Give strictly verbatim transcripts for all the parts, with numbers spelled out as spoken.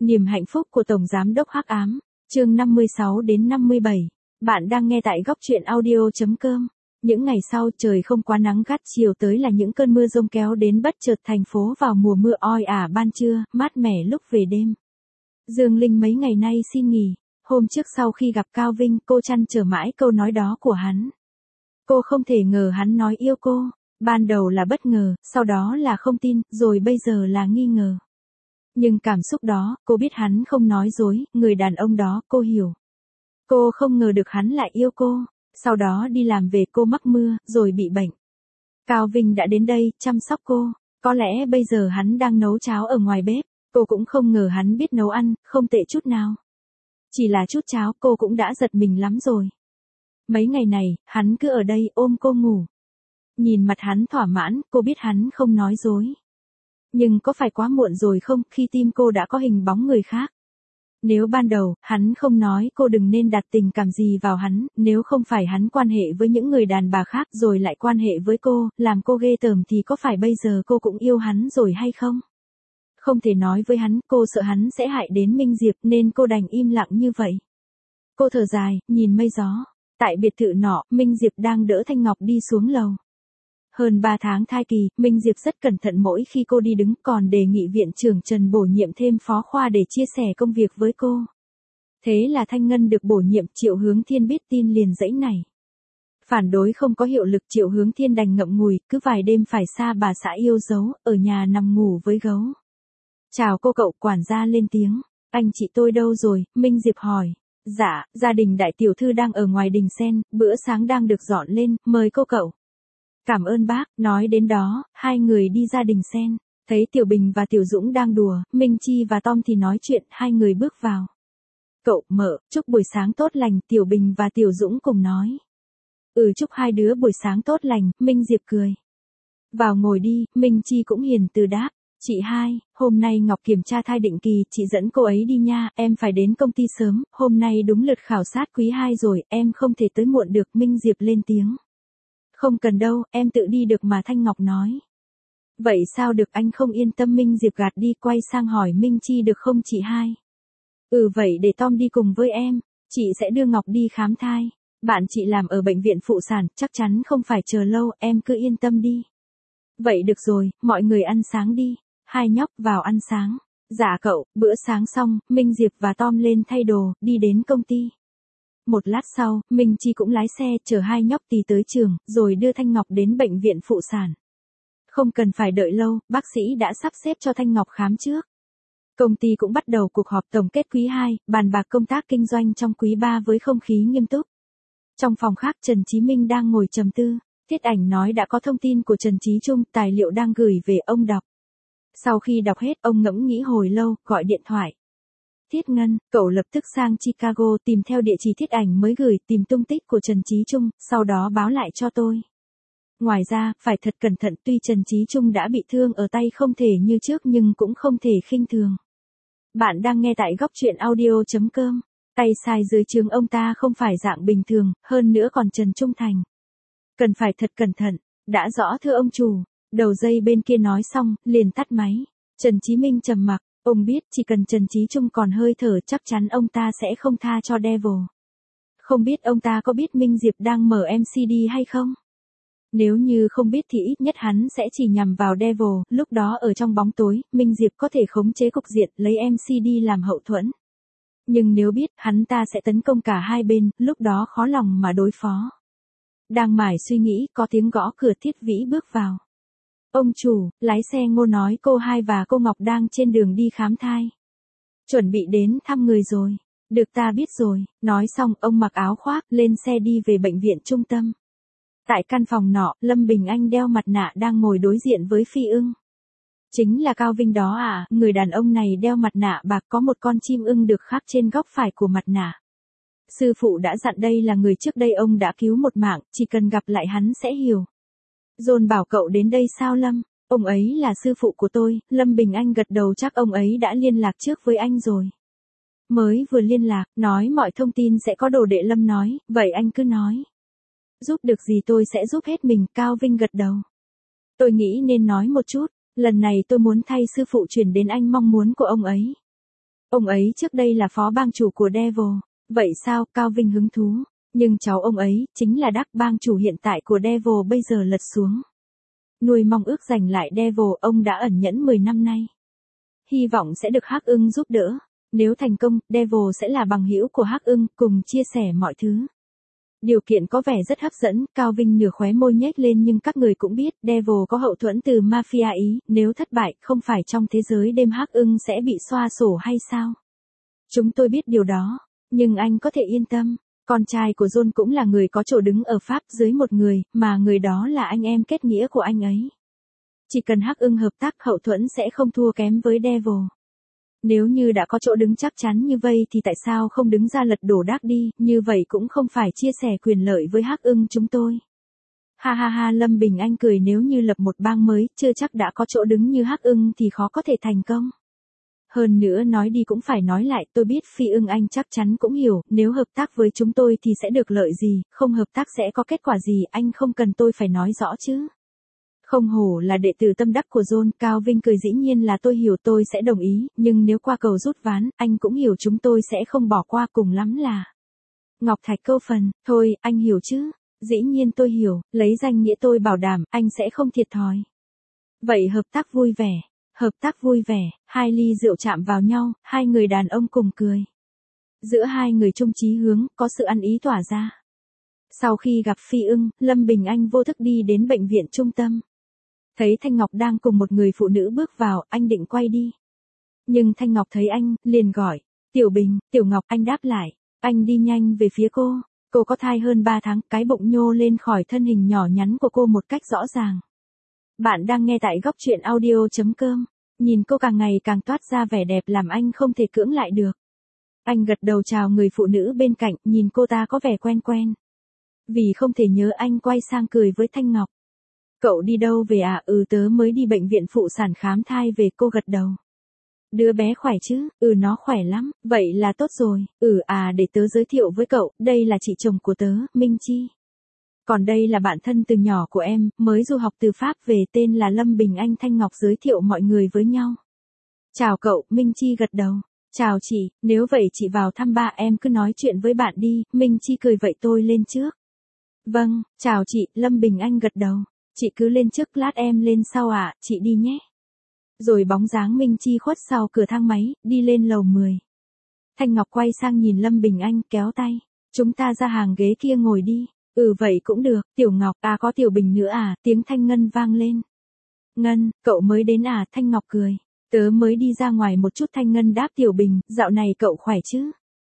Niềm hạnh phúc của Tổng Giám đốc Hắc Ám, chương năm mươi sáu đến năm mươi bảy. Bạn đang nghe tại góc truyện audio.com. Những ngày sau trời không quá nắng gắt, chiều tới là những cơn mưa rông kéo đến bất chợt thành phố vào mùa mưa oi ả ban trưa, mát mẻ lúc về đêm. Dương Linh mấy ngày nay xin nghỉ, hôm trước sau khi gặp Cao Vinh cô trăn trở mãi câu nói đó của hắn. Cô không thể ngờ hắn nói yêu cô, ban đầu là bất ngờ, sau đó là không tin, rồi bây giờ là nghi ngờ. Nhưng cảm xúc đó, cô biết hắn không nói dối, người đàn ông đó cô hiểu. Cô không ngờ được hắn lại yêu cô, sau đó đi làm về cô mắc mưa, rồi bị bệnh. Cao Vinh đã đến đây, chăm sóc cô, có lẽ bây giờ hắn đang nấu cháo ở ngoài bếp, cô cũng không ngờ hắn biết nấu ăn, không tệ chút nào. Chỉ là chút cháo cô cũng đã giật mình lắm rồi. Mấy ngày này, hắn cứ ở đây ôm cô ngủ. Nhìn mặt hắn thỏa mãn, cô biết hắn không nói dối. Nhưng có phải quá muộn rồi không, khi tim cô đã có hình bóng người khác? Nếu ban đầu, hắn không nói cô đừng nên đặt tình cảm gì vào hắn, nếu không phải hắn quan hệ với những người đàn bà khác rồi lại quan hệ với cô, làm cô ghê tởm thì có phải bây giờ cô cũng yêu hắn rồi hay không? Không thể nói với hắn, cô sợ hắn sẽ hại đến Minh Diệp nên cô đành im lặng như vậy. Cô thở dài, nhìn mây gió. Tại biệt thự nọ, Minh Diệp đang đỡ Thanh Ngọc đi xuống lầu. Hơn ba tháng thai kỳ, Minh Diệp rất cẩn thận mỗi khi cô đi đứng, còn đề nghị viện trưởng Trần bổ nhiệm thêm phó khoa để chia sẻ công việc với cô. Thế là Thanh Ngân được bổ nhiệm. Triệu Hướng Thiên biết tin liền giãy nảy. Phản đối không có hiệu lực, Triệu Hướng Thiên đành ngậm ngùi, cứ vài đêm phải xa bà xã yêu dấu, ở nhà nằm ngủ với gấu. Chào cô cậu, quản gia lên tiếng. Anh chị tôi đâu rồi? Minh Diệp hỏi. Dạ, gia đình đại tiểu thư đang ở ngoài đình sen, bữa sáng đang được dọn lên, mời cô cậu. Cảm ơn bác, nói đến đó, hai người đi ra đình sen, thấy Tiểu Bình và Tiểu Dũng đang đùa, Minh Chi và Tom thì nói chuyện, hai người bước vào. Cậu, mợ, chúc buổi sáng tốt lành, Tiểu Bình và Tiểu Dũng cùng nói. Ừ, chúc hai đứa buổi sáng tốt lành, Minh Diệp cười. Vào ngồi đi, Minh Chi cũng hiền từ đáp. Chị hai, hôm nay Ngọc kiểm tra thai định kỳ, chị dẫn cô ấy đi nha, em phải đến công ty sớm, hôm nay đúng lượt khảo sát quý hai rồi, em không thể tới muộn được, Minh Diệp lên tiếng. Không cần đâu, em tự đi được mà, Thanh Ngọc nói. Vậy sao được, anh không yên tâm, Minh Diệp gạt đi, quay sang hỏi Minh Chi được không chị hai. Ừ, vậy để Tom đi cùng với em, chị sẽ đưa Ngọc đi khám thai. Bạn chị làm ở bệnh viện phụ sản, chắc chắn không phải chờ lâu, em cứ yên tâm đi. Vậy được rồi, mọi người ăn sáng đi. Hai nhóc vào ăn sáng. Dạ cậu, bữa sáng xong, Minh Diệp và Tom lên thay đồ, đi đến công ty. Một lát sau, Minh Chi cũng lái xe, chở hai nhóc tì tới trường, rồi đưa Thanh Ngọc đến bệnh viện phụ sản. Không cần phải đợi lâu, bác sĩ đã sắp xếp cho Thanh Ngọc khám trước. Công ty cũng bắt đầu cuộc họp tổng kết quý hai, bàn bạc công tác kinh doanh trong quý ba với không khí nghiêm túc. Trong phòng khác, Trần Chí Minh đang ngồi trầm tư. Thiết Ảnh nói đã có thông tin của Trần Chí Trung, tài liệu đang gửi về, ông đọc. Sau khi đọc hết, ông ngẫm nghĩ hồi lâu, gọi điện thoại. Thiết Ngân, cậu lập tức sang Chicago tìm theo địa chỉ Thiết Ảnh mới gửi, tìm tung tích của Trần Chí Trung, sau đó báo lại cho tôi. Ngoài ra, phải thật cẩn thận, tuy Trần Chí Trung đã bị thương ở tay không thể như trước nhưng cũng không thể khinh thường. Bạn đang nghe tại góc truyện audio.com. Tay sai dưới trướng ông ta không phải dạng bình thường, hơn nữa còn Trần Trung Thành. Cần phải thật cẩn thận, đã rõ thưa ông chủ. Đầu dây bên kia nói xong, liền tắt máy. Trần Chí Minh trầm mặc, ông biết chỉ cần Trần Chí Trung còn hơi thở chắc chắn ông ta sẽ không tha cho Devil. Không biết ông ta có biết Minh Diệp đang mở em xê đê hay không? Nếu như không biết thì ít nhất hắn sẽ chỉ nhằm vào Devil, lúc đó ở trong bóng tối, Minh Diệp có thể khống chế cục diện, lấy em xê đê làm hậu thuẫn. Nhưng nếu biết, hắn ta sẽ tấn công cả hai bên, lúc đó khó lòng mà đối phó. Đang mải suy nghĩ, có tiếng gõ cửa, Thiết Vĩ bước vào. Ông chủ, lái xe Ngô nói cô hai và cô Ngọc đang trên đường đi khám thai. Chuẩn bị đến thăm người rồi. Được, ta biết rồi. Nói xong, ông mặc áo khoác, lên xe đi về bệnh viện trung tâm. Tại căn phòng nọ, Lâm Bình Anh đeo mặt nạ đang ngồi đối diện với Phi Ưng. Chính là Cao Vinh đó à, người đàn ông này đeo mặt nạ bạc, có một con chim ưng được khắc trên góc phải của mặt nạ. Sư phụ đã dặn đây là người trước đây ông đã cứu một mạng, chỉ cần gặp lại hắn sẽ hiểu. Dồn bảo cậu đến đây sao Lâm? Ông ấy là sư phụ của tôi. Lâm Bình Anh gật đầu, chắc ông ấy đã liên lạc trước với anh rồi. Mới vừa liên lạc, nói mọi thông tin sẽ có đồ đệ. Lâm nói, vậy anh cứ nói. Giúp được gì tôi sẽ giúp hết mình, Cao Vinh gật đầu. Tôi nghĩ nên nói một chút, lần này tôi muốn thay sư phụ chuyển đến anh mong muốn của ông ấy. Ông ấy trước đây là phó bang chủ của Devil. Vậy sao? Cao Vinh hứng thú. Nhưng cháu ông ấy, chính là đắc bang chủ hiện tại của Devil bây giờ lật xuống. Nuôi mong ước giành lại Devil, ông đã ẩn nhẫn mười năm nay. Hy vọng sẽ được Hắc Ưng giúp đỡ. Nếu thành công, Devil sẽ là bằng hữu của Hắc Ưng, cùng chia sẻ mọi thứ. Điều kiện có vẻ rất hấp dẫn, Cao Vinh nửa khóe môi nhếch lên, nhưng các người cũng biết, Devil có hậu thuẫn từ mafia Ý, nếu thất bại, không phải trong thế giới đêm Hắc Ưng sẽ bị xoa sổ hay sao? Chúng tôi biết điều đó, nhưng anh có thể yên tâm, con trai của John cũng là người có chỗ đứng ở Pháp dưới một người, mà người đó là anh em kết nghĩa của anh ấy. Chỉ cần Hắc Ưng hợp tác, hậu thuẫn sẽ không thua kém với Devil. Nếu như đã có chỗ đứng chắc chắn như vậy thì tại sao không đứng ra lật đổ Đác đi, như vậy cũng không phải chia sẻ quyền lợi với Hắc Ưng chúng tôi. Ha ha ha, Lâm Bình Anh cười, nếu như lập một bang mới, chưa chắc đã có chỗ đứng như Hắc Ưng thì khó có thể thành công. Hơn nữa nói đi cũng phải nói lại, tôi biết Phi Ưng anh chắc chắn cũng hiểu, nếu hợp tác với chúng tôi thì sẽ được lợi gì, không hợp tác sẽ có kết quả gì, anh không cần tôi phải nói rõ chứ. Không hổ là đệ tử tâm đắc của John. Cao Vinh cười, dĩ nhiên là tôi hiểu, tôi sẽ đồng ý, nhưng nếu qua cầu rút ván, anh cũng hiểu chúng tôi sẽ không bỏ qua, cùng lắm là ngọc thạch câu phần, thôi, anh hiểu chứ. Dĩ nhiên tôi hiểu, lấy danh nghĩa tôi bảo đảm, anh sẽ không thiệt thòi. Vậy hợp tác vui vẻ, hợp tác vui vẻ, hai ly rượu chạm vào nhau, hai người đàn ông cùng cười. Giữa hai người chung chí hướng, có sự ăn ý tỏa ra. Sau khi gặp Phi Ưng, Lâm Bình Anh vô thức đi đến bệnh viện trung tâm. Thấy Thanh Ngọc đang cùng một người phụ nữ bước vào, anh định quay đi. Nhưng Thanh Ngọc thấy anh, liền gọi, Tiểu Bình, Tiểu Ngọc, anh đáp lại. Anh đi nhanh về phía cô. Cô có thai hơn ba tháng, cái bụng nhô lên khỏi thân hình nhỏ nhắn của cô một cách rõ ràng. Bạn đang nghe tại góc truyện audio chấm com. Nhìn cô càng ngày càng toát ra vẻ đẹp làm anh không thể cưỡng lại được. Anh gật đầu chào người phụ nữ bên cạnh, nhìn cô ta có vẻ quen quen. Vì không thể nhớ, anh quay sang cười với Thanh Ngọc. Cậu đi đâu về à? Ừ, tớ mới đi bệnh viện phụ sản khám thai về, cô gật đầu. Đứa bé khỏe chứ? Ừ, nó khỏe lắm, vậy là tốt rồi. Ừ à, để tớ giới thiệu với cậu, đây là chị chồng của tớ, Minh Chi. Còn đây là bạn thân từ nhỏ của em, mới du học từ Pháp về, tên là Lâm Bình Anh. Thanh Ngọc giới thiệu mọi người với nhau. Chào cậu, Minh Chi gật đầu. Chào chị, nếu vậy chị vào thăm ba, em cứ nói chuyện với bạn đi. Minh Chi cười, vậy tôi lên trước. Vâng, chào chị, Lâm Bình Anh gật đầu. Chị cứ lên trước, lát em lên sau ạ, à, chị đi nhé. Rồi bóng dáng Minh Chi khuất sau cửa thang máy, đi lên lầu mười. Thanh Ngọc quay sang nhìn Lâm Bình Anh, kéo tay. Chúng ta ra hàng ghế kia ngồi đi. Ừ vậy cũng được, Tiểu Ngọc, à có Tiểu Bình nữa à, tiếng Thanh Ngân vang lên. Ngân, cậu mới đến à? Thanh Ngọc cười. Tớ mới đi ra ngoài một chút. Thanh Ngân đáp. Tiểu Bình, dạo này cậu khỏe chứ?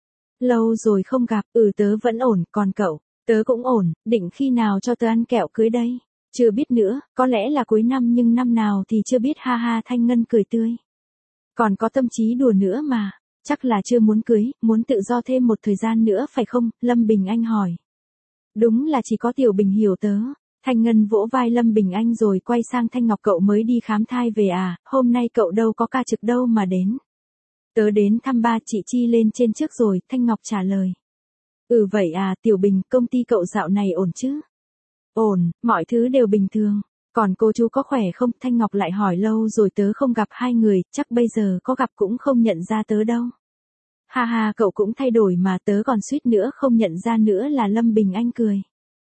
Lâu rồi không gặp. Ừ, tớ vẫn ổn, còn cậu? Tớ cũng ổn, định khi nào cho tớ ăn kẹo cưới đây? Chưa biết nữa, có lẽ là cuối năm, nhưng năm nào thì chưa biết. Ha ha, Thanh Ngân cười tươi. Còn có tâm trí đùa nữa mà, chắc là chưa muốn cưới, muốn tự do thêm một thời gian nữa phải không? Lâm Bình Anh hỏi. Đúng là chỉ có Tiểu Bình hiểu tớ. Thanh Ngân vỗ vai Lâm Bình Anh rồi quay sang Thanh Ngọc, cậu mới đi khám thai về à, hôm nay cậu đâu có ca trực đâu mà đến. Tớ đến thăm ba, chị Chi lên trên trước rồi, Thanh Ngọc trả lời. Ừ vậy à, Tiểu Bình, công ty cậu dạo này ổn chứ? Ổn, mọi thứ đều bình thường. Còn cô chú có khỏe không? Thanh Ngọc lại hỏi, lâu rồi tớ không gặp hai người, chắc bây giờ có gặp cũng không nhận ra tớ đâu. Ha ha, cậu cũng thay đổi mà, tớ còn suýt nữa không nhận ra nữa là. Lâm Bình Anh cười.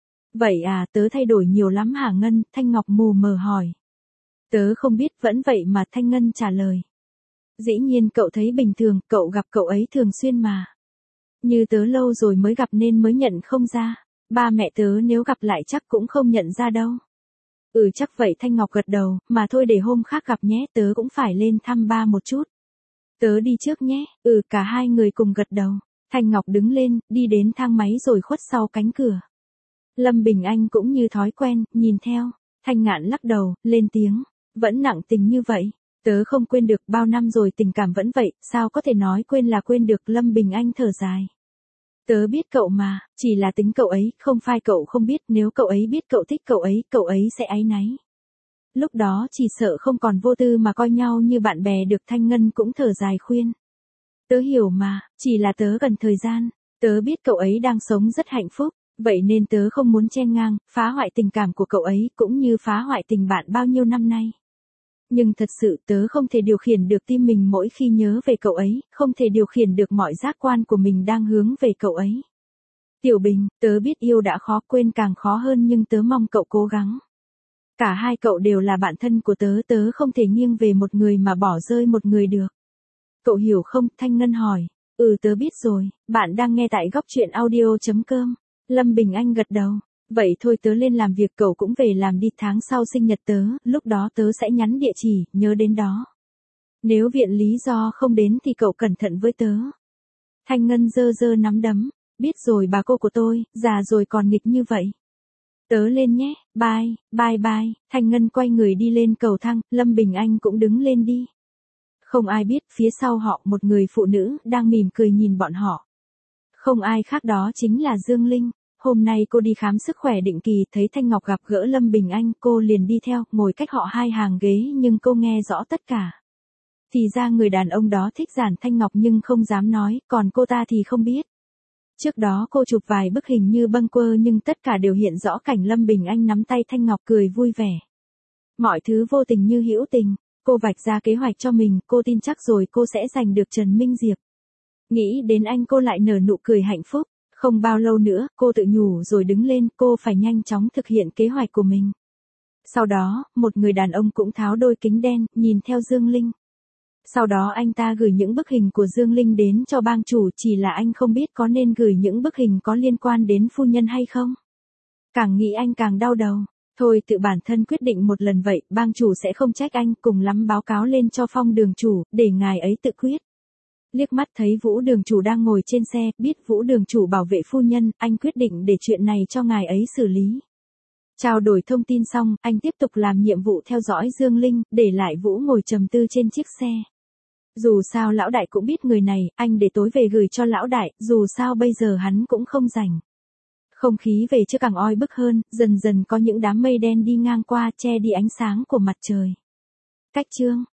Vậy à, tớ thay đổi nhiều lắm hả Ngân? Thanh Ngọc mù mờ hỏi. Tớ không biết, vẫn vậy mà, Thanh Ngân trả lời. Dĩ nhiên cậu thấy bình thường, cậu gặp cậu ấy thường xuyên mà. Như tớ lâu rồi mới gặp nên mới nhận không ra. Ba mẹ tớ nếu gặp lại chắc cũng không nhận ra đâu. Ừ chắc vậy, Thanh Ngọc gật đầu, mà thôi để hôm khác gặp nhé, tớ cũng phải lên thăm ba một chút. Tớ đi trước nhé. Ừ, cả hai người cùng gật đầu. Thanh Ngọc đứng lên, đi đến thang máy rồi khuất sau cánh cửa. Lâm Bình Anh cũng như thói quen, nhìn theo. Thanh Ngạn lắc đầu, lên tiếng. Vẫn nặng tình như vậy. Tớ không quên được, bao năm rồi tình cảm vẫn vậy, sao có thể nói quên là quên được. Lâm Bình Anh thở dài. Tớ biết cậu mà, chỉ là tính cậu ấy, không phải cậu không biết, nếu cậu ấy biết cậu thích cậu ấy, cậu ấy sẽ áy náy. Lúc đó chỉ sợ không còn vô tư mà coi nhau như bạn bè được. Thanh Ngân cũng thở dài khuyên. Tớ hiểu mà, chỉ là tớ cần thời gian, tớ biết cậu ấy đang sống rất hạnh phúc, vậy nên tớ không muốn chen ngang, phá hoại tình cảm của cậu ấy, cũng như phá hoại tình bạn bao nhiêu năm nay. Nhưng thật sự tớ không thể điều khiển được tim mình mỗi khi nhớ về cậu ấy, không thể điều khiển được mọi giác quan của mình đang hướng về cậu ấy. Tiểu Bình, tớ biết yêu đã khó, quên càng khó hơn, nhưng tớ mong cậu cố gắng. Cả hai cậu đều là bạn thân của tớ, tớ không thể nghiêng về một người mà bỏ rơi một người được. Cậu hiểu không? Thanh Ngân hỏi. Ừ, tớ biết rồi, bạn đang nghe tại góc truyện audio chấm com. Lâm Bình Anh gật đầu. Vậy thôi, tớ lên làm việc, cậu cũng về làm đi, tháng sau sinh nhật tớ, lúc đó tớ sẽ nhắn địa chỉ, nhớ đến đó. Nếu viện lý do không đến thì cậu cẩn thận với tớ. Thanh Ngân giơ giơ nắm đấm. Biết rồi bà cô của tôi, già rồi còn nghịch như vậy. Tớ lên nhé, bye, bye bye. Thanh Ngân quay người đi lên cầu thang, Lâm Bình Anh cũng đứng lên đi. Không ai biết, phía sau họ một người phụ nữ đang mỉm cười nhìn bọn họ. Không ai khác đó chính là Dương Linh. Hôm nay cô đi khám sức khỏe định kỳ, thấy Thanh Ngọc gặp gỡ Lâm Bình Anh, cô liền đi theo, ngồi cách họ hai hàng ghế nhưng cô nghe rõ tất cả. Thì ra người đàn ông đó thích Giản Thanh Ngọc nhưng không dám nói, còn cô ta thì không biết. Trước đó cô chụp vài bức hình như bâng quơ nhưng tất cả đều hiện rõ cảnh Lâm Bình Anh nắm tay Thanh Ngọc cười vui vẻ. Mọi thứ vô tình như hữu tình, cô vạch ra kế hoạch cho mình, cô tin chắc rồi cô sẽ giành được Trần Minh Diệp. Nghĩ đến anh cô lại nở nụ cười hạnh phúc, không bao lâu nữa, cô tự nhủ rồi đứng lên, cô phải nhanh chóng thực hiện kế hoạch của mình. Sau đó, một người đàn ông cũng tháo đôi kính đen, nhìn theo Dương Linh. Sau đó anh ta gửi những bức hình của Dương Linh đến cho bang chủ, chỉ là anh không biết có nên gửi những bức hình có liên quan đến phu nhân hay không. Càng nghĩ anh càng đau đầu. Thôi tự bản thân quyết định một lần vậy, bang chủ sẽ không trách anh, cùng lắm báo cáo lên cho Phong đường chủ, để ngài ấy tự quyết. Liếc mắt thấy Vũ đường chủ đang ngồi trên xe, biết Vũ đường chủ bảo vệ phu nhân, anh quyết định để chuyện này cho ngài ấy xử lý. Trao đổi thông tin xong, anh tiếp tục làm nhiệm vụ theo dõi Dương Linh, để lại Vũ ngồi trầm tư trên chiếc xe. Dù sao lão đại cũng biết người này, anh để tối về gửi cho lão đại, dù sao bây giờ hắn cũng không rảnh. Không khí về chưa càng oi bức hơn, dần dần có những đám mây đen đi ngang qua che đi ánh sáng của mặt trời. Cách chương